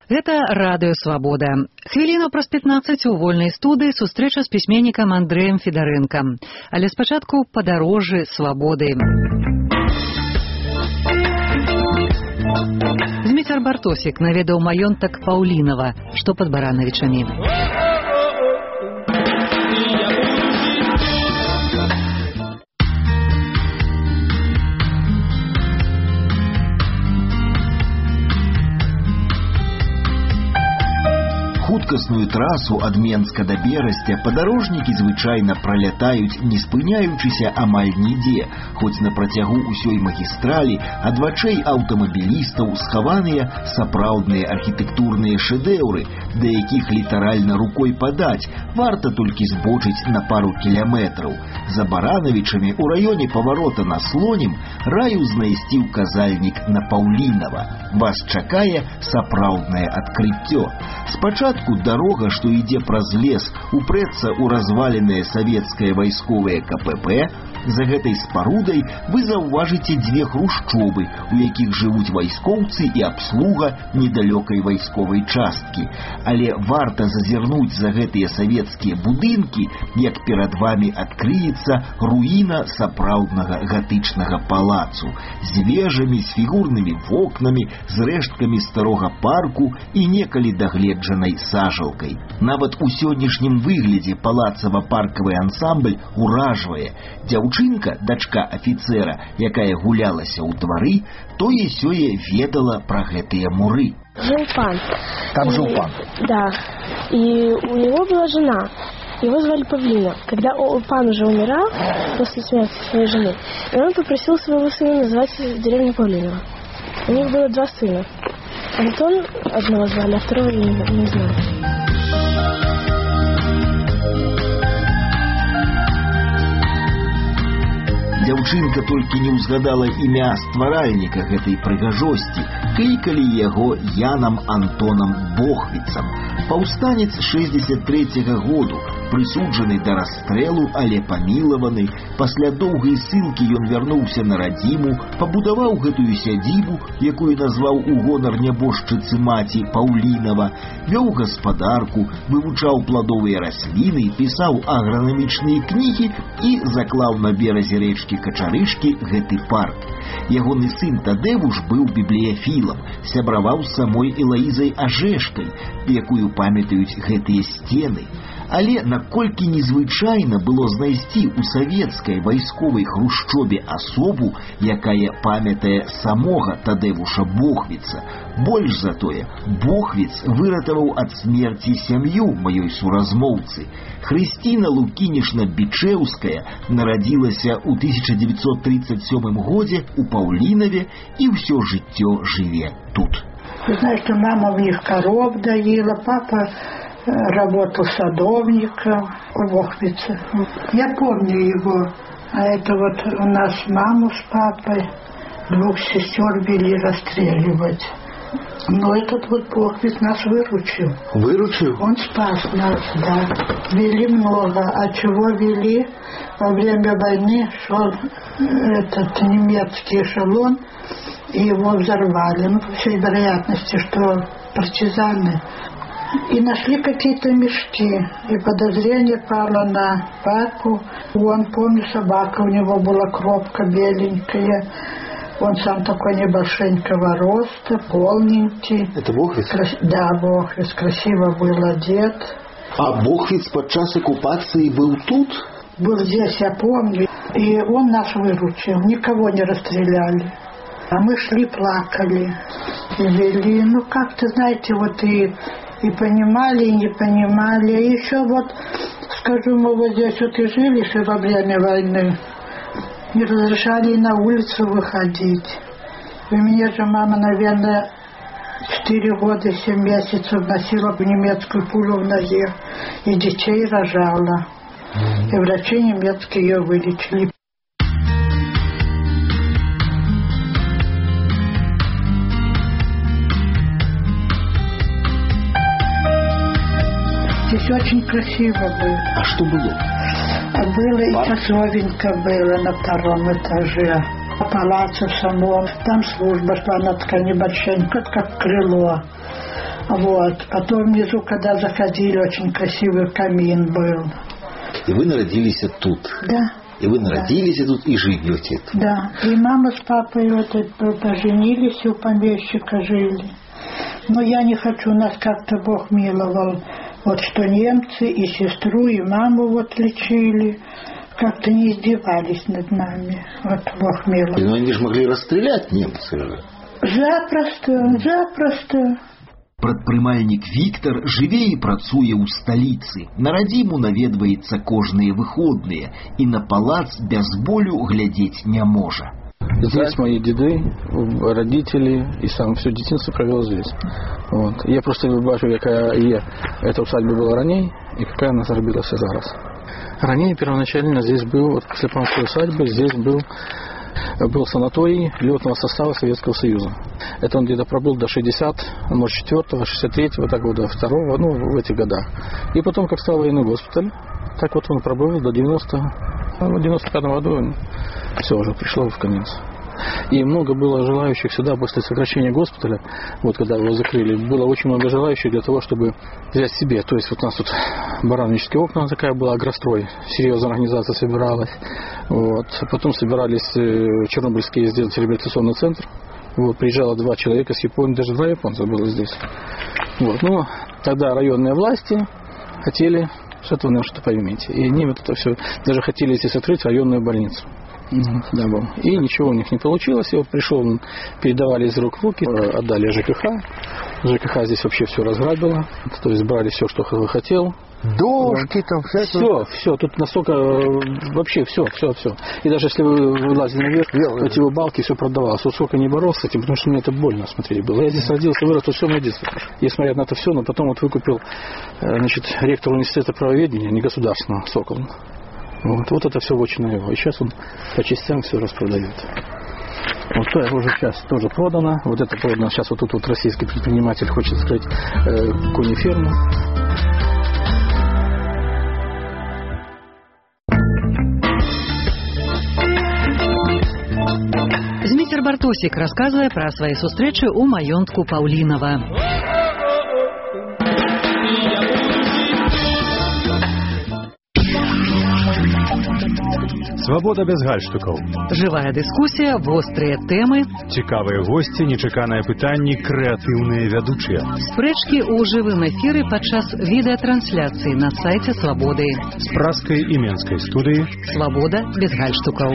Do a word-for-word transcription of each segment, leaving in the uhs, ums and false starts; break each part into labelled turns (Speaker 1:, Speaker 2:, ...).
Speaker 1: Гэта радыё «Свабода». Хвіліну праз пятнаццаць у вольнай студыі сустрэча з пісьменнікам Андрэем Федарэнкам. Але спачатку падарожжы свабоды. Зміцер Бартосік наведаў маёнтак Паўлінава, што пад Баранавічамі.
Speaker 2: Хуткасную трасу ад Менска да Берасця падарожнікі звычайна пралятаюць, не спыняючыся амаль нідзе, хоць на працягу ўсёй магістралі ад вачэй аўтамабілістаў схаваныя сапраўдныя архітэктурныя шэдэўры, да якіх літаральна рукой падаць, варта толькі збочыць на пару кіляметраў. За Баранавічамі ў раёне паварота на Слонім раю знайсці ўказальнік на Паўлінава. Вас чакае сапраўднае адкрыццё. Спачатку дарога, што ідзе праз лес, упрэцца ў разваленае савецкае вайсковае ка пэ пэ. За гэтай спарудай вы заўважыце дзве хрушчобы, у якіх жывуць вайскоўцы і абслуга недалёкай вайсковай часткі. Але варта зазірнуць за гэтыя савецкія будынкі, як перад вамі адкрыецца руіна сапраўднага гатычнага палацу, з вежамі, з фігурнымі вокнамі, з рэшткамі старога парку і некалі дагледжанай сажалкай. Нават у сённяшнім выглядзе палацава-паркавы ансамбль уражвае. Дзяўчынка, дачка афіцэра, якая гулялася ў двары, тое-сёе ведала пра гэтыя муры.
Speaker 3: Жил пан.
Speaker 2: Там жил пан?
Speaker 3: Да. И у него была жена. Его звали Павлина. Когда пан уже умирал после смерти своей жены, и он попросил своего сына назвать деревню Павлинова. У них было два сына. Антон одного звали, а второго не, не знаю.
Speaker 2: Дзяўчынка толькі не ўзгадала імя стваральніка гэтай прыгажосці. Клікалі яго Янам Антонам Бохвіцам. Паўстанец шэсцьдзесят трэцяга году, прысуджаны да расстрэлу, але памілаваны. Пасля доўгай ссылкі ён вярнуўся на радзіму, пабудаваў гэтую сядзібу, якую назваў у гонар нябожчыцы маці Паўлінава, вёў гаспадарку, вывучаў пладовыя расліны, пісаў агранамічныя кнігі і заклаў на беразе рэчкі Качарышкі гэты парк. Ягоны сын Тадэвуш быў бібліяфілам, сябраваў з самой Элаізай Ажэшкай, якую памятаюць гэтыя сцены. Але наколькі незвычайна было знайсці ў савецкай вайсковай хрушчобе асобу, якая памятае самога Тадэвуша Бохвіца. Больш за тое, Бохвіц выратаваў ад смерці сям'ю маёй суразмоўцы. Хрысціна Лукінішна-Бичэўская нарадзілася ў тысяча дзевяцьсот тридцать сёмым годзе ў Паўлінаве і ўсё жыццё жыве тут.
Speaker 4: Вы знаете, мама в них коров доила, папа работал садовником в Бохвице. Я помню его. А это вот у нас маму с папой, двух сестер вели расстреливать. Но этот вот Бохвиц нас выручил.
Speaker 2: Выручил?
Speaker 4: Он спас нас, да. Вели много. А чего вели? Во время войны шел этот немецкий эшелон, и его взорвали. Ну, по всей вероятности, что партизаны. И нашли какие-то мешки. И подозрение пало на папу. Он, помню, собака у него была, кропка беленькая. Он сам такой небольшенького роста, полненький.
Speaker 2: Это Бохвиц?
Speaker 4: Крас... Да, Бохвиц. Красиво был одет.
Speaker 2: А Бохвиц подчас оккупации был тут?
Speaker 4: Был здесь, я помню. И он нас выручил. Никого не расстреляли. А мы шли, плакали. И вели. Ну, как-то, знаете, вот и... И понимали, и не понимали. И еще вот, скажу, мы вот здесь вот и жили еще во время войны. Не разрешали на улицу выходить. У меня же мама, наверное, четыре года, семь месяцев носила немецкую пулю в ноге. И детей рожала. И врачи немецкие ее вылечили. Здесь очень красиво было.
Speaker 2: А что было?
Speaker 4: А было и часовенька было на втором этаже. Палац в самом. Там служба шла, она такая небольшая, как крыло. Вот. А то внизу, когда заходили, очень красивый камин был.
Speaker 2: И вы народились тут?
Speaker 4: Да.
Speaker 2: И вы народились да. тут и живете тут?
Speaker 4: Да. И мама с папой вот поженились, у помещика жили. Но я не хочу, нас как-то Бог миловал. Вот что немцы и сестру, и маму вот лечили. Как-то не издевались над нами. Вот Бог миловал.
Speaker 2: Но они же могли расстрелять немцы же.
Speaker 4: Запросто, запросто.
Speaker 2: Прадпрымальнік Віктор жыве і працуе ў сталіцы. На радзіму наведваецца кожныя выходныя і на палац без болю глядзець не можа.
Speaker 5: Здесь мои деды, родители, и сам все детинство провел здесь. Вот. Я просто бачу, какая є, эта усадьба была ранее, и какая она зробилась зараз. Ранее первоначально здесь был, вот после Панской усадьбы, здесь был был санаторий летного состава Советского Союза. Это он где-то пробыл до шестидесятого, может, четвёртого, шестьдесят третьего, так вот, до второго, ну, в этих годах. И потом, как стал военный госпиталь, так вот он пробыл до девяностого, в девяносто пятом году все уже пришло в конец. И много было желающих сюда после сокращения госпиталя, вот когда его закрыли, было очень много желающих для того, чтобы взять себе. То есть вот у нас тут Барановические окна такая была, агрострой, серьезная организация собиралась. Вот. Потом собирались чернобыльские сделать реабилитационный центр. Вот. Приезжало два человека с Японии, даже два японца было здесь. Вот. Ну, тогда районные власти хотели, что-то вы что-то поймите. И они вот это все, даже хотели здесь открыть районную больницу. Да, был. И ничего у них не получилось. И вот пришел, передавали из рук в руки, отдали ЖКХ. ЖКХ здесь вообще все разграбило. То есть брали все, что хотел.
Speaker 2: Дошки там, все.
Speaker 5: Все, все. Тут настолько вообще все, все, все. И даже если вы вылазили наверх, эти его балки, все продавалось. Вот сколько не боролся с этим, потому что мне это больно смотреть было. Я здесь родился, вырос, тут все мое детство. Я смотрел на это все, но потом вот выкупил, значит, ректор университета правоведения, не государственного, Сокол. Вот, вот это все вотчина его. И сейчас он по частям все распродает. Вот то уже сейчас тоже продано. Вот это продано. Сейчас вот тут вот российский предприниматель хочет открыть э, конеферму.
Speaker 1: Зміцер Бартосік расказвае пра свае сустрэчы ў маёнтку Паўлінава.
Speaker 6: Свабода без гальштукаў.
Speaker 1: Жывая дыскусія, вострыя тэмы,
Speaker 6: цікавыя госці, нечаканыя пытанні, крэатыўныя вядучыя.
Speaker 1: Спрэчкі ў жывым эфіры падчас відэатрансляцыі на сайце Свабоды.
Speaker 6: З празкай і менскай студыі.
Speaker 1: Свабода без гальштукаў.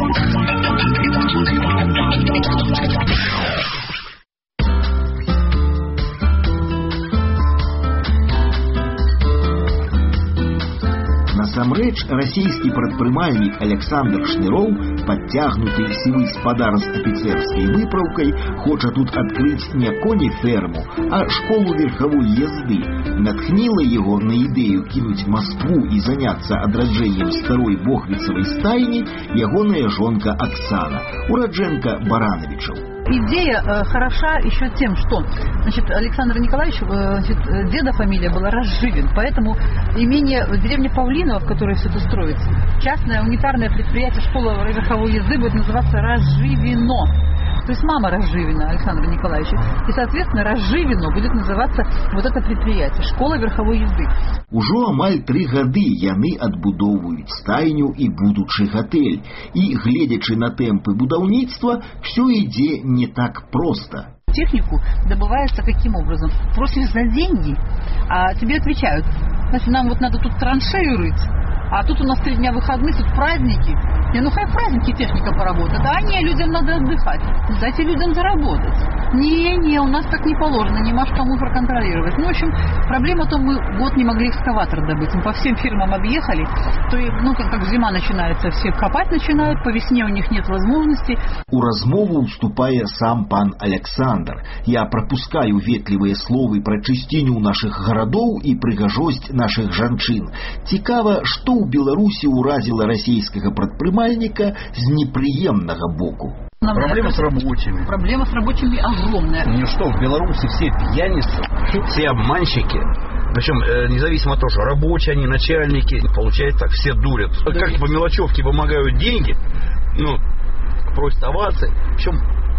Speaker 2: Насамрэч, расійскі прадпрымальнік Александр Шныроў, падцягнуты сівы спадар з афіцэрскай выпраўкай, хоча тут адкрыць не конеферму, а школу верхавой езды. Натхніла яго на ідэю кінуць Маскву і заняцца адраджэннем старой бохвіцавай стайні ягоная жонка Оксана, ураджэнка Барановичаў.
Speaker 7: Идея э, хороша еще тем, что значит, Александр Николаевич, э, значит, деда фамилия была Разживин, поэтому имение в деревне Павлиново, в которой все это строится, частное унитарное предприятие школа верховой езды будет называться Разживино. То есть мама Разживина Александра Николаевича. И, соответственно, Разживино будет называться вот это предприятие, школа верховой езды.
Speaker 2: Ужо амаль три гады яны адбудоўваюць стайню і будучы гатэль. І, гледзячы на тэмпы будаўніцтва, все ідзе не так просто.
Speaker 7: Технику добывается каким образом? Просишь за деньги, а тебе отвечают, значит, нам вот надо тут траншею рыть, а тут у нас три дня выходных, тут праздники. Не, ну хай праздники техника поработает, а не, людям надо отдыхать. Дайте людям заработать. Не-не, у нас так не положено, не маш кому проконтролировать. Ну, в общем, проблема в том, мы год не могли экскаватор добыть. Мы по всем фирмам объехали, то, ну, как, как зима начинается, все копать начинают, по весне у них нет возможности.
Speaker 2: У размову уступае сам пан Александр. Я пропускаю ветлівыя словы пра чысціню нашых гарадоў і прыгажосць нашых жанчын. Цікава, што ў Беларусі ўразіла расійскага прадпрымальніка з непрыемнага боку.
Speaker 8: Проблема с рабочими.
Speaker 7: Проблема с рабочими огромная.
Speaker 8: Ну что, в Беларуси все пьяницы, все обманщики. Причем, э, независимо от того, что рабочие они, начальники, получается так, все дурят. Да. Как по мелочевке помогают деньги, ну, просят овации. Причем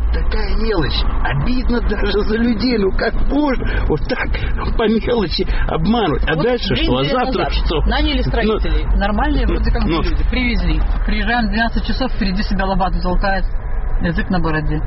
Speaker 8: такая мелочь. Обидно даже за людей. Ну как можно вот так по мелочи обмануть? А
Speaker 7: вот
Speaker 8: дальше что? А завтра
Speaker 7: назад
Speaker 8: что?
Speaker 7: Наняли строителей. Ну, нормальные вроде как ну, люди. Привезли. Приезжаем в двенадцать часов, впереди себя лопату толкает. Язык на бороде.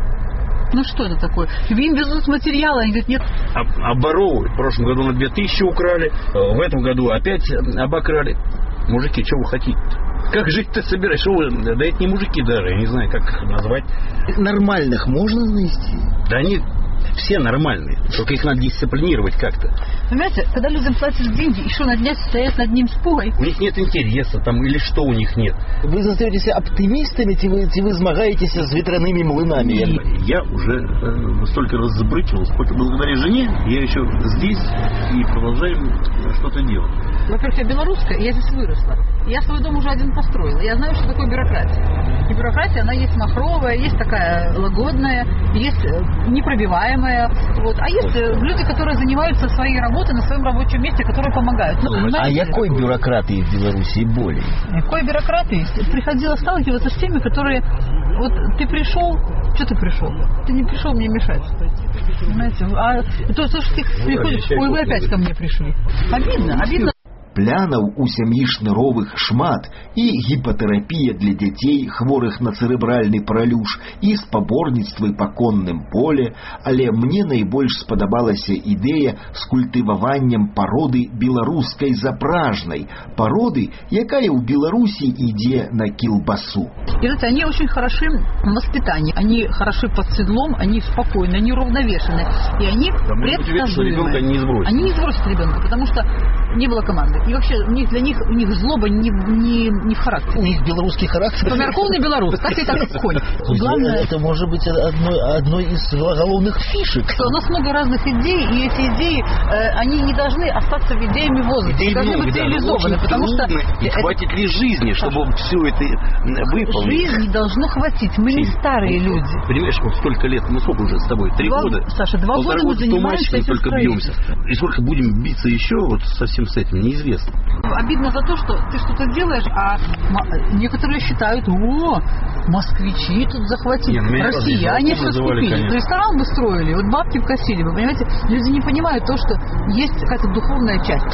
Speaker 7: Ну что это такое? Им везут материалы, они говорят, нет.
Speaker 8: А, оборовывают. В прошлом году на две тысячи украли, в этом году опять обокрали. Мужики, что вы хотите? Как жить-то собираешь? Что вы? Да это не мужики даже, я не знаю, как их назвать.
Speaker 2: Нормальных можно найти?
Speaker 8: Да они все нормальные, только их надо дисциплинировать как-то.
Speaker 7: Понимаете, когда людям платят деньги, еще на дня стоят над ним с пугой.
Speaker 8: У них нет интереса там, или что у них нет.
Speaker 2: Вы остаетесь оптимистами, ці ви, ці ви змагаетесь с ветряными млынами?
Speaker 8: И я уже э, столько раз забрыкивал, сколько благодаря жене, я еще здесь и продолжаем что-то делать.
Speaker 7: Во-первых, я белорусская, я здесь выросла. Я свой дом уже один построила. Я знаю, что такое бюрократия. И бюрократия, она есть махровая, есть такая лагодная, есть непробиваемая. Вот. А есть люди, которые занимаются своей работой на своем рабочем месте, которые помогают. Ну,
Speaker 2: а якой бюрократии в Беларуси более?
Speaker 7: Какой бюрократии? Приходила сталкиваться с теми, которые... Вот ты пришел, что ты пришел? Ты не пришел мне мешать. Понимаете? А то, что ты приходишь, ой, вы опять ко мне пришли. Обидно, обидно.
Speaker 2: Плянаў у сям'і шныровых шмат, і гіпатэрапія для дзяцей, хворых на цэрэбральны паралюш, і спаборніцтвы па конным поле, але мне найбольш спадабалася ідэя з культываваннем пароды беларускай запражнай, пароды, якая ў Беларусі ідзе на кілбасу.
Speaker 7: И знаете, они очень хороши в воспитании, они хороши под седлом, они спокойны, они уравновешены, и они предсказуемы. Они не сбросят ребенка, потому что не было команды. И вообще у них, для них у них злоба не, не, не в характере.
Speaker 2: У них белорусский характер.
Speaker 7: Померковный белорус, так и так конь.
Speaker 2: Главное, это может быть одной, одной из головных фишек.
Speaker 7: Что у нас много разных идей, и эти идеи, э, они не должны остаться идеями возраста, они должны быть реализованы, потому что...
Speaker 8: И это... хватит ли жизни, чтобы Саша, все это выполнить?
Speaker 7: Жизни должно хватить, мы не старые люди.
Speaker 8: Понимаешь, вот столько лет, мы сколько уже с тобой? Три
Speaker 7: два,
Speaker 8: года?
Speaker 7: Саша, два года мы занимаемся этим
Speaker 8: только бьемся. И сколько будем биться еще вот совсем с этим, неизвестно.
Speaker 7: Обидно за то, что ты что-то делаешь, а некоторые считают, о, москвичи тут захватили, не, россияне все скупили. То есть ресторан бы строили, вот бабки косили. Вы понимаете, люди не понимают то, что есть какая-то духовная часть.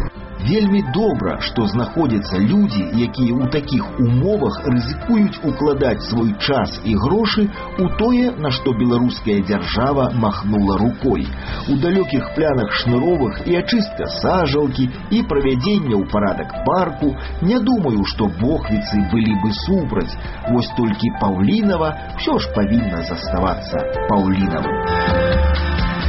Speaker 2: Вельмі добра, што знаходзяцца людзі, якія ў такіх умовах рызыкуюць укладаць свой час і грошы ў тое, на што беларуская дзяржава махнула рукой. У далёкіх плянах шныровых і ачыстка сажалкі, і правядзенне ў парадак парку, не думаю, што бохвіцы былі бы супраць. Вось толькі Паўлінава ўсё ж павінна заставацца Паўлінавым.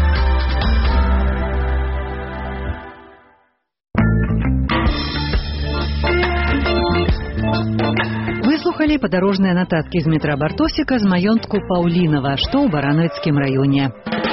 Speaker 1: Выслухалі падарожныя нататкі з метра Бартосіка з маёнтку Паўлінава, што ў Баранэцкім раёне.